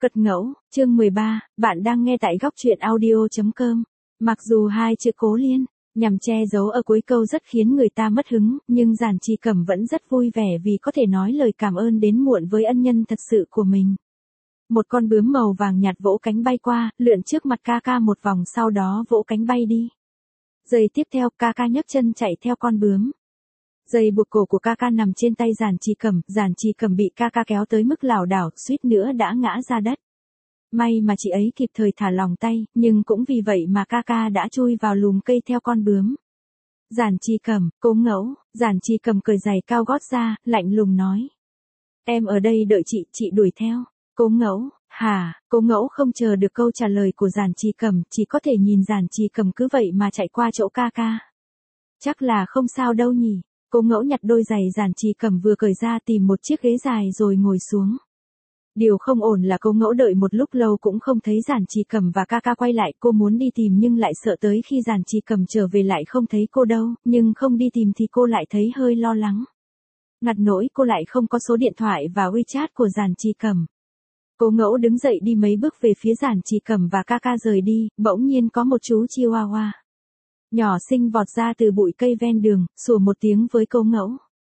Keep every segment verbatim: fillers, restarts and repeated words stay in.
Cật ngẫu, chương mười ba, bạn đang nghe tại góc truyện audio.com. Mặc dù hai chữ Cố Liên, nhằm che giấu ở cuối câu rất khiến người ta mất hứng, nhưng Giản Trì Cẩm vẫn rất vui vẻ vì có thể nói lời cảm ơn đến muộn với ân nhân thật sự của mình. Một con bướm màu vàng nhạt vỗ cánh bay qua, lượn trước mặt ca ca một vòng sau đó vỗ cánh bay đi. Giây tiếp theo ca ca nhấc chân chạy theo con bướm. Dây buộc cổ của ca ca nằm trên tay Giản Trì Cẩm, Giản Trì Cẩm bị ca ca kéo tới mức lảo đảo, suýt nữa đã ngã ra đất. May mà chị ấy kịp thời thả lỏng tay, nhưng cũng vì vậy mà ca ca đã chui vào lùm cây theo con bướm. Giản Trì Cẩm, Cố Ngẫu, Giản Trì Cẩm cởi giày cao gót ra, lạnh lùng nói. Em ở đây đợi chị, chị đuổi theo. Cố Ngẫu, hả, Cố Ngẫu không chờ được câu trả lời của Giản Trì Cẩm, chỉ có thể nhìn Giản Trì Cẩm cứ vậy mà chạy qua chỗ ca ca. Chắc là không sao đâu nhỉ. Cố Ngẫu nhặt đôi giày Giản Trì Cẩm vừa cởi ra tìm một chiếc ghế dài rồi ngồi xuống. Điều không ổn là Cố Ngẫu đợi một lúc lâu cũng không thấy Giản Trì Cẩm và ca ca quay lại, cô muốn đi tìm nhưng lại sợ tới khi Giản Trì Cẩm trở về lại không thấy cô đâu, nhưng không đi tìm thì cô lại thấy hơi lo lắng. Ngặt nỗi cô lại không có số điện thoại và WeChat của Giản Trì Cẩm. Cố Ngẫu đứng dậy đi mấy bước về phía Giản Trì Cẩm và ca ca rời đi, bỗng nhiên có một chú Chihuahua nhỏ xinh vọt ra từ bụi cây ven đường, sủa một tiếng với Cố Ngẫu.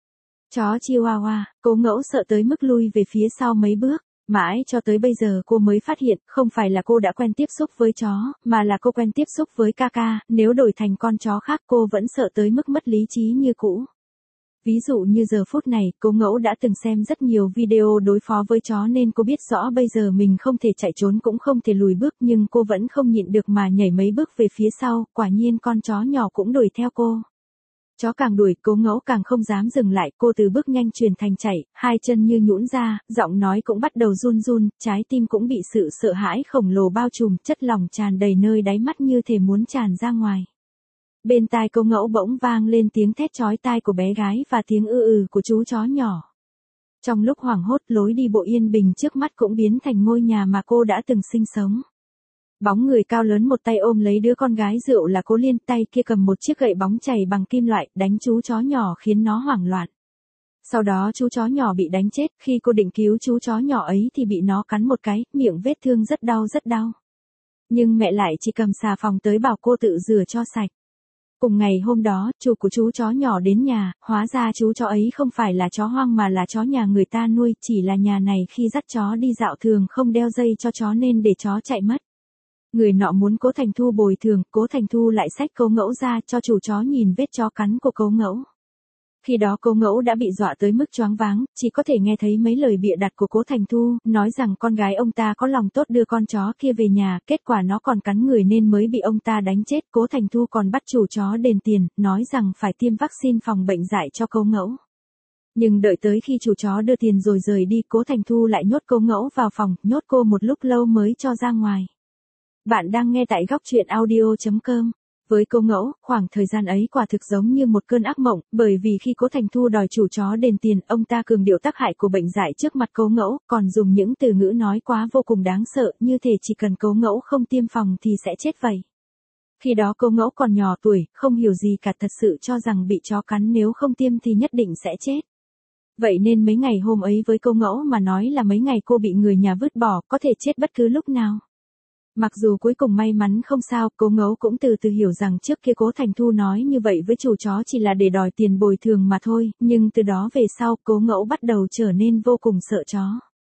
Chó Chihuahua, Cố Ngẫu sợ tới mức lui về phía sau mấy bước. Mãi cho tới bây giờ cô mới phát hiện, không phải là cô đã quen tiếp xúc với chó, mà là cô quen tiếp xúc với ca ca, nếu đổi thành con chó khác cô vẫn sợ tới mức mất lý trí như cũ. Ví dụ như giờ phút này, Cố Ngẫu đã từng xem rất nhiều video đối phó với chó nên cô biết rõ bây giờ mình không thể chạy trốn cũng không thể lùi bước, nhưng cô vẫn không nhịn được mà nhảy mấy bước về phía sau, quả nhiên con chó nhỏ cũng đuổi theo cô. Chó càng đuổi, Cố Ngẫu càng không dám dừng lại, cô từ bước nhanh chuyển thành chạy, hai chân như nhũn ra, giọng nói cũng bắt đầu run run, trái tim cũng bị sự sợ hãi khổng lồ bao trùm, chất lỏng tràn đầy nơi đáy mắt như thể muốn tràn ra ngoài. Bên tai Cố Ngẫu bỗng vang lên tiếng thét chói tai của bé gái và tiếng ư ừ của chú chó nhỏ. Trong lúc hoảng hốt, lối đi bộ yên bình trước mắt cũng biến thành ngôi nhà mà cô đã từng sinh sống. Bóng người cao lớn một tay ôm lấy đứa con gái rượu là Cố Liên, tay kia cầm một chiếc gậy bóng chày bằng kim loại, đánh chú chó nhỏ khiến nó hoảng loạn. Sau đó chú chó nhỏ bị đánh chết, khi cô định cứu chú chó nhỏ ấy thì bị nó cắn một cái, miệng vết thương rất đau rất đau. Nhưng mẹ lại chỉ cầm xà phòng tới bảo cô tự rửa cho sạch. Cùng ngày hôm đó, chủ của chú chó nhỏ đến nhà, hóa ra chú chó ấy không phải là chó hoang mà là chó nhà người ta nuôi, chỉ là nhà này khi dắt chó đi dạo thường không đeo dây cho chó nên để chó chạy mất. Người nọ muốn Cố Thành Thu bồi thường, Cố Thành Thu lại xách Cố Ngẫu ra cho chủ chó nhìn vết chó cắn của Cố Ngẫu. Khi đó Cố Ngẫu đã bị dọa tới mức choáng váng, chỉ có thể nghe thấy mấy lời bịa đặt của Cố Thành Thu, nói rằng con gái ông ta có lòng tốt đưa con chó kia về nhà, kết quả nó còn cắn người nên mới bị ông ta đánh chết. Cố Thành Thu còn bắt chủ chó đền tiền, nói rằng phải tiêm vaccine phòng bệnh dại cho Cố Ngẫu. Nhưng đợi tới khi chủ chó đưa tiền rồi rời đi, Cố Thành Thu lại nhốt Cố Ngẫu vào phòng, nhốt cô một lúc lâu mới cho ra ngoài. Bạn đang nghe tại góc truyện audio.com. Với Cố Ngẫu, khoảng thời gian ấy quả thực giống như một cơn ác mộng, bởi vì khi Cố Thành Thu đòi chủ chó đền tiền, ông ta cường điệu tác hại của bệnh dại trước mặt Cố Ngẫu, còn dùng những từ ngữ nói quá vô cùng đáng sợ, như thể chỉ cần Cố Ngẫu không tiêm phòng thì sẽ chết vậy. Khi đó Cố Ngẫu còn nhỏ tuổi, không hiểu gì cả, thật sự cho rằng bị chó cắn nếu không tiêm thì nhất định sẽ chết. Vậy nên mấy ngày hôm ấy với Cố Ngẫu mà nói là mấy ngày cô bị người nhà vứt bỏ, có thể chết bất cứ lúc nào. Mặc dù cuối cùng may mắn không sao, Cố Ngẫu cũng từ từ hiểu rằng trước kia Cố Thành Thu nói như vậy với chủ chó chỉ là để đòi tiền bồi thường mà thôi, nhưng từ đó về sau Cố Ngẫu bắt đầu trở nên vô cùng sợ chó.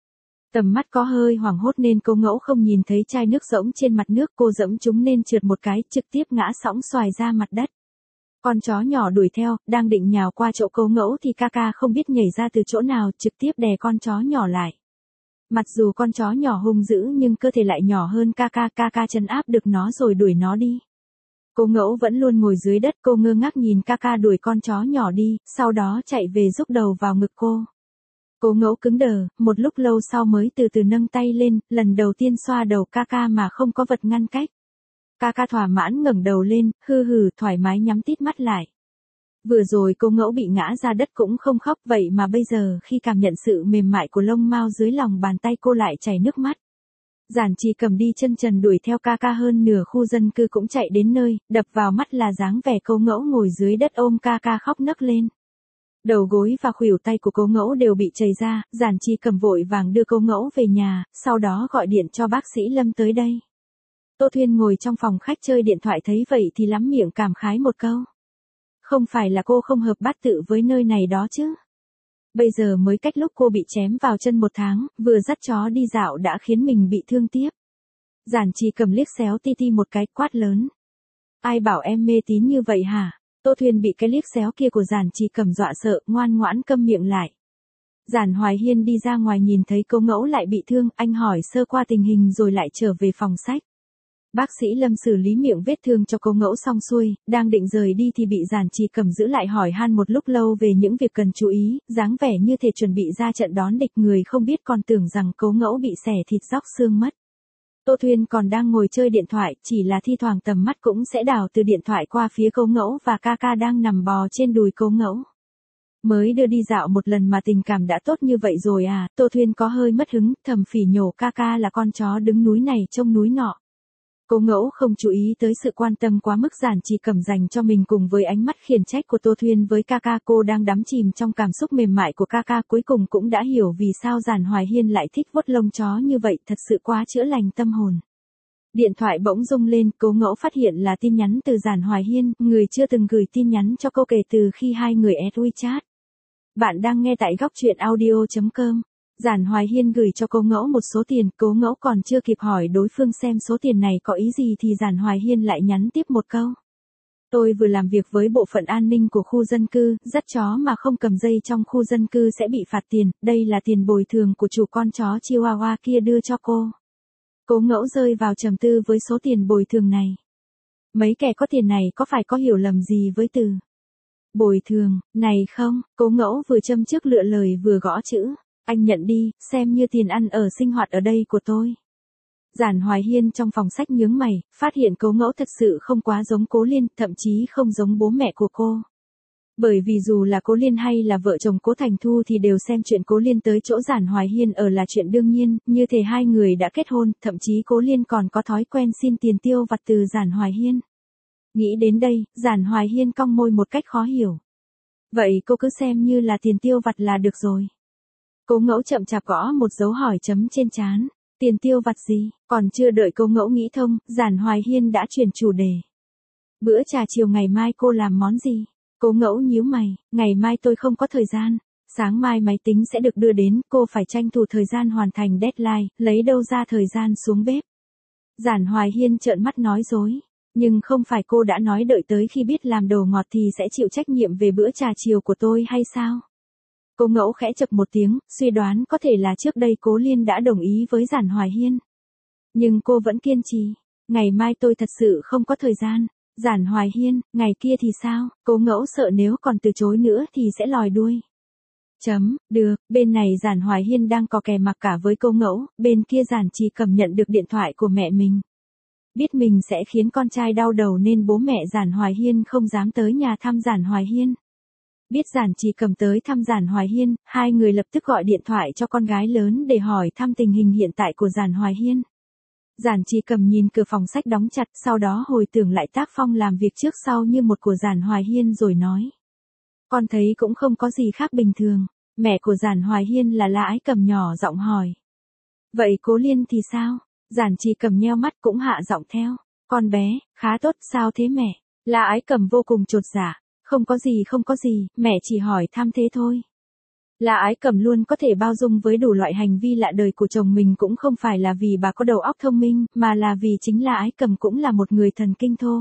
Tầm mắt có hơi hoảng hốt nên Cố Ngẫu không nhìn thấy chai nước rỗng trên mặt nước, cô dẫm chúng nên trượt một cái, trực tiếp ngã sõng xoài ra mặt đất. Con chó nhỏ đuổi theo, đang định nhào qua chỗ Cố Ngẫu thì ca ca không biết nhảy ra từ chỗ nào, trực tiếp đè con chó nhỏ lại. Mặc dù con chó nhỏ hung dữ nhưng cơ thể lại nhỏ hơn ca ca, ca ca trấn áp được nó rồi đuổi nó đi. Cố Ngẫu vẫn luôn ngồi dưới đất, cô ngơ ngác nhìn ca ca đuổi con chó nhỏ đi, sau đó chạy về rúc đầu vào ngực cô. Cố Ngẫu cứng đờ, một lúc lâu sau mới từ từ nâng tay lên, lần đầu tiên xoa đầu ca ca mà không có vật ngăn cách. Ca ca thỏa mãn ngẩng đầu lên, hư hừ, thoải mái nhắm tít mắt lại. Vừa rồi Cố Ngẫu bị ngã ra đất cũng không khóc, vậy mà bây giờ khi cảm nhận sự mềm mại của lông mao dưới lòng bàn tay cô lại chảy nước mắt. Giản Trì Cẩm đi chân trần đuổi theo ca ca hơn nửa khu dân cư cũng chạy đến nơi, đập vào mắt là dáng vẻ Cố Ngẫu ngồi dưới đất ôm ca ca khóc nấc lên. Đầu gối và khuỷu tay của Cố Ngẫu đều bị chảy ra, Giản Chi Cầm vội vàng đưa Cố Ngẫu về nhà, sau đó gọi điện cho bác sĩ Lâm tới đây. Tô Thuyên ngồi trong phòng khách chơi điện thoại thấy vậy thì lắm miệng cảm khái một câu. Không phải là cô không hợp bát tự với nơi này đó chứ. Bây giờ mới cách lúc cô bị chém vào chân một tháng, vừa dắt chó đi dạo đã khiến mình bị thương tiếp. Giản Chi Cầm liếc xéo Ti Ti một cái, quát lớn. Ai bảo em mê tín như vậy hả? Tô Thuyên bị cái liếc xéo kia của Giản Chi Cầm dọa sợ, ngoan ngoãn câm miệng lại. Giản Hoài Hiên đi ra ngoài nhìn thấy Cố Ngẫu lại bị thương, anh hỏi sơ qua tình hình rồi lại trở về phòng sách. Bác sĩ Lâm xử lý miệng vết thương cho Cố Ngẫu xong xuôi, đang định rời đi thì bị Giản Chi Cầm giữ lại hỏi han một lúc lâu về những việc cần chú ý, dáng vẻ như thể chuẩn bị ra trận đón địch, người không biết còn tưởng rằng Cố Ngẫu bị xẻ thịt róc xương mất. Tô Thuyên còn đang ngồi chơi điện thoại, chỉ là thi thoảng tầm mắt cũng sẽ đảo từ điện thoại qua phía Cố Ngẫu và ca ca đang nằm bò trên đùi Cố Ngẫu. Mới đưa đi dạo một lần mà tình cảm đã tốt như vậy rồi à? Tô Thuyên có hơi mất hứng, thầm phỉ nhổ ca ca là con chó đứng núi này trông núi nọ. Cố Ngẫu không chú ý tới sự quan tâm quá mức Giản Chi Cầm dành cho mình cùng với ánh mắt khiển trách của Tô Thuyên với ca ca, cô đang đắm chìm trong cảm xúc mềm mại của ca ca, cuối cùng cũng đã hiểu vì sao Giản Hoài Hiên lại thích vuốt lông chó như vậy, thật sự quá chữa lành tâm hồn. Điện thoại bỗng rung lên, Cố Ngẫu phát hiện là tin nhắn từ Giản Hoài Hiên, người chưa từng gửi tin nhắn cho cô kể từ khi hai người add WeChat. Bạn đang nghe tại góc truyện audio chấm com. Giản Hoài Hiên gửi cho Cố Ngẫu một số tiền, Cố Ngẫu còn chưa kịp hỏi đối phương xem số tiền này có ý gì thì Giản Hoài Hiên lại nhắn tiếp một câu. Tôi vừa làm việc với bộ phận an ninh của khu dân cư, dắt chó mà không cầm dây trong khu dân cư sẽ bị phạt tiền, đây là tiền bồi thường của chủ con chó Chihuahua kia đưa cho cô. Cố Ngẫu rơi vào trầm tư với số tiền bồi thường này. Mấy kẻ có tiền này có phải có hiểu lầm gì với từ bồi thường này không? Cố Ngẫu vừa châm chước lựa lời vừa gõ chữ. Anh nhận đi, xem như tiền ăn ở sinh hoạt ở đây của tôi. Giản Hoài Hiên trong phòng sách nhướng mày, phát hiện Cố Ngẫu thật sự không quá giống Cố Liên, thậm chí không giống bố mẹ của cô. Bởi vì dù là Cố Liên hay là vợ chồng Cố Thành Thu thì đều xem chuyện Cố Liên tới chỗ Giản Hoài Hiên ở là chuyện đương nhiên, như thể hai người đã kết hôn, thậm chí Cố Liên còn có thói quen xin tiền tiêu vặt từ Giản Hoài Hiên. Nghĩ đến đây, Giản Hoài Hiên cong môi một cách khó hiểu. Vậy cô cứ xem như là tiền tiêu vặt là được rồi. Cố Ngẫu chậm chạp gõ một dấu hỏi chấm trên trán. Tiền tiêu vặt gì? Còn chưa đợi Cố Ngẫu nghĩ thông, Giản Hoài Hiên đã chuyển chủ đề. Bữa trà chiều ngày mai cô làm món gì? Cố Ngẫu nhíu mày, ngày mai tôi không có thời gian. Sáng mai máy tính sẽ được đưa đến, cô phải tranh thủ thời gian hoàn thành deadline, lấy đâu ra thời gian xuống bếp. Giản Hoài Hiên trợn mắt nói dối. Nhưng không phải cô đã nói đợi tới khi biết làm đồ ngọt thì sẽ chịu trách nhiệm về bữa trà chiều của tôi hay sao? Cố Ngẫu khẽ chập một tiếng, suy đoán có thể là trước đây Cố Liên đã đồng ý với Giản Hoài Hiên. Nhưng cô vẫn kiên trì. Ngày mai tôi thật sự không có thời gian. Giản Hoài Hiên, ngày kia thì sao? Cố Ngẫu sợ nếu còn từ chối nữa thì sẽ lòi đuôi. Chấm, được, bên này Giản Hoài Hiên đang có kè mặc cả với Cố Ngẫu, bên kia Giản Chi Cầm nhận được điện thoại của mẹ mình. Biết mình sẽ khiến con trai đau đầu nên bố mẹ Giản Hoài Hiên không dám tới nhà thăm Giản Hoài Hiên. Biết Giản Chi Cầm tới thăm Giản Hoài Hiên, hai người lập tức gọi điện thoại cho con gái lớn để hỏi thăm tình hình hiện tại của Giản Hoài Hiên. Giản Chi Cầm nhìn cửa phòng sách đóng chặt, sau đó hồi tưởng lại tác phong làm việc trước sau như một của Giản Hoài Hiên rồi nói. Con thấy cũng không có gì khác bình thường. Mẹ của Giản Hoài Hiên là La Ái Cầm nhỏ giọng hỏi. Vậy Cố Liên thì sao? Giản Chi Cầm nheo mắt cũng hạ giọng theo. Con bé, khá tốt, sao thế mẹ? La Ái Cầm vô cùng chột dạ. Không có gì không có gì, mẹ chỉ hỏi thăm thế thôi. La Ái Cầm luôn có thể bao dung với đủ loại hành vi lạ đời của chồng mình cũng không phải là vì bà có đầu óc thông minh, mà là vì chính La Ái Cầm cũng là một người thần kinh thô.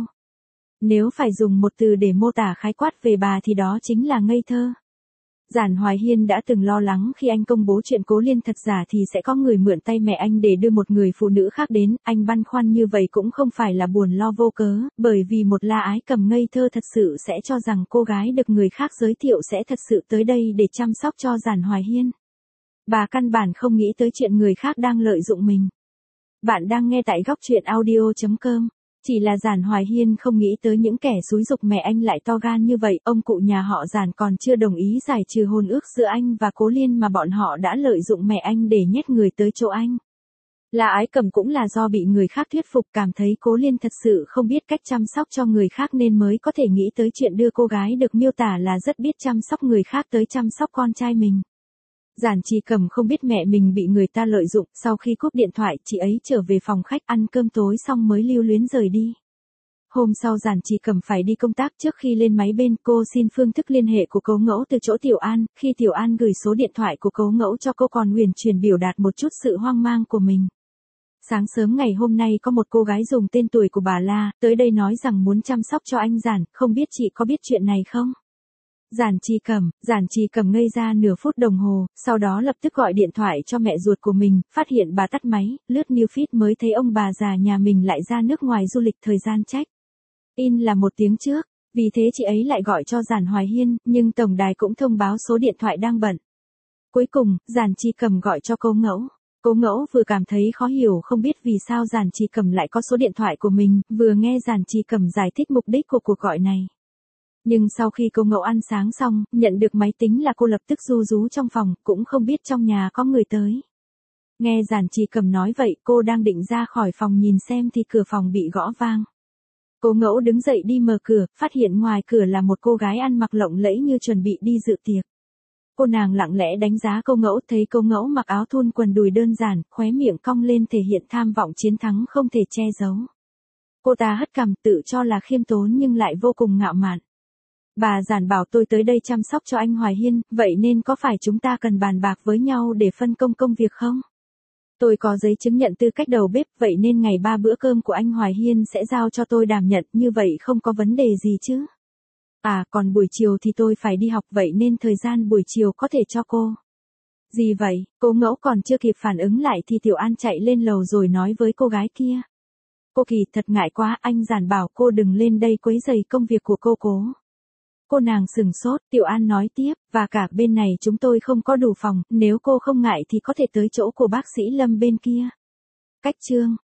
Nếu phải dùng một từ để mô tả khái quát về bà thì đó chính là ngây thơ. Giản Hoài Hiên đã từng lo lắng khi anh công bố chuyện Cố Liên thật giả thì sẽ có người mượn tay mẹ anh để đưa một người phụ nữ khác đến, anh băn khoăn như vậy cũng không phải là buồn lo vô cớ, bởi vì một La Ái Cầm ngây thơ thật sự sẽ cho rằng cô gái được người khác giới thiệu sẽ thật sự tới đây để chăm sóc cho Giản Hoài Hiên. Bà căn bản không nghĩ tới chuyện người khác đang lợi dụng mình. Bạn đang nghe tại góc truyện audio chấm com. Chỉ là Giản Hoài Hiên không nghĩ tới những kẻ xúi giục mẹ anh lại to gan như vậy, ông cụ nhà họ Giản còn chưa đồng ý giải trừ hôn ước giữa anh và Cố Liên mà bọn họ đã lợi dụng mẹ anh để nhét người tới chỗ anh. La Ái Cầm cũng là do bị người khác thuyết phục cảm thấy Cố Liên thật sự không biết cách chăm sóc cho người khác nên mới có thể nghĩ tới chuyện đưa cô gái được miêu tả là rất biết chăm sóc người khác tới chăm sóc con trai mình. Giản Trì Cầm không biết mẹ mình bị người ta lợi dụng, sau khi cúp điện thoại chị ấy trở về phòng khách ăn cơm tối xong mới lưu luyến rời đi. Hôm sau Giản Trì Cầm phải đi công tác, trước khi lên máy bên cô xin phương thức liên hệ của Cố Ngẫu từ chỗ Tiểu An, khi Tiểu An gửi số điện thoại của Cố Ngẫu cho cô còn huyền chuyển biểu đạt một chút sự hoang mang của mình. Sáng sớm ngày hôm nay có một cô gái dùng tên tuổi của bà La, tới đây nói rằng muốn chăm sóc cho anh Giản, không biết chị có biết chuyện này không? Giản Trì Cầm, Giản Trì Cầm ngây ra nửa phút đồng hồ, sau đó lập tức gọi điện thoại cho mẹ ruột của mình, phát hiện bà tắt máy, lướt new feed mới thấy ông bà già nhà mình lại ra nước ngoài du lịch thời gian check in là một tiếng trước, vì thế chị ấy lại gọi cho Giản Hoài Hiên, nhưng tổng đài cũng thông báo số điện thoại đang bận. Cuối cùng, Giản Trì Cầm gọi cho Cố Ngẫu. Cố Ngẫu vừa cảm thấy khó hiểu không biết vì sao Giản Trì Cầm lại có số điện thoại của mình, vừa nghe Giản Trì Cầm giải thích mục đích của cuộc gọi này. Nhưng sau khi Cố Ngẫu ăn sáng xong, nhận được máy tính là cô lập tức ru rú trong phòng, cũng không biết trong nhà có người tới. Nghe Giản Trì Cầm nói vậy, cô đang định ra khỏi phòng nhìn xem thì cửa phòng bị gõ vang. Cố Ngẫu đứng dậy đi mở cửa, phát hiện ngoài cửa là một cô gái ăn mặc lộng lẫy như chuẩn bị đi dự tiệc. Cô nàng lặng lẽ đánh giá Cố Ngẫu, thấy Cố Ngẫu mặc áo thun quần đùi đơn giản, khóe miệng cong lên thể hiện tham vọng chiến thắng không thể che giấu. Cô ta hất cằm tự cho là khiêm tốn nhưng lại vô cùng ngạo mạn. Bà Giản bảo tôi tới đây chăm sóc cho anh Hoài Hiên, vậy nên có phải chúng ta cần bàn bạc với nhau để phân công công việc không? Tôi có giấy chứng nhận tư cách đầu bếp, vậy nên ngày ba bữa cơm của anh Hoài Hiên sẽ giao cho tôi đảm nhận, như vậy không có vấn đề gì chứ? À, còn buổi chiều thì tôi phải đi học, vậy nên thời gian buổi chiều có thể cho cô. Gì vậy? Cố Ngẫu còn chưa kịp phản ứng lại thì Tiểu An chạy lên lầu rồi nói với cô gái kia. Cô Kỳ, thật ngại quá, anh Giản bảo cô đừng lên đây quấy rầy công việc của cô Cố. Cô nàng sừng sốt, Tiểu An nói tiếp, và cả bên này chúng tôi không có đủ phòng, nếu cô không ngại thì có thể tới chỗ của bác sĩ Lâm bên kia. Cách chương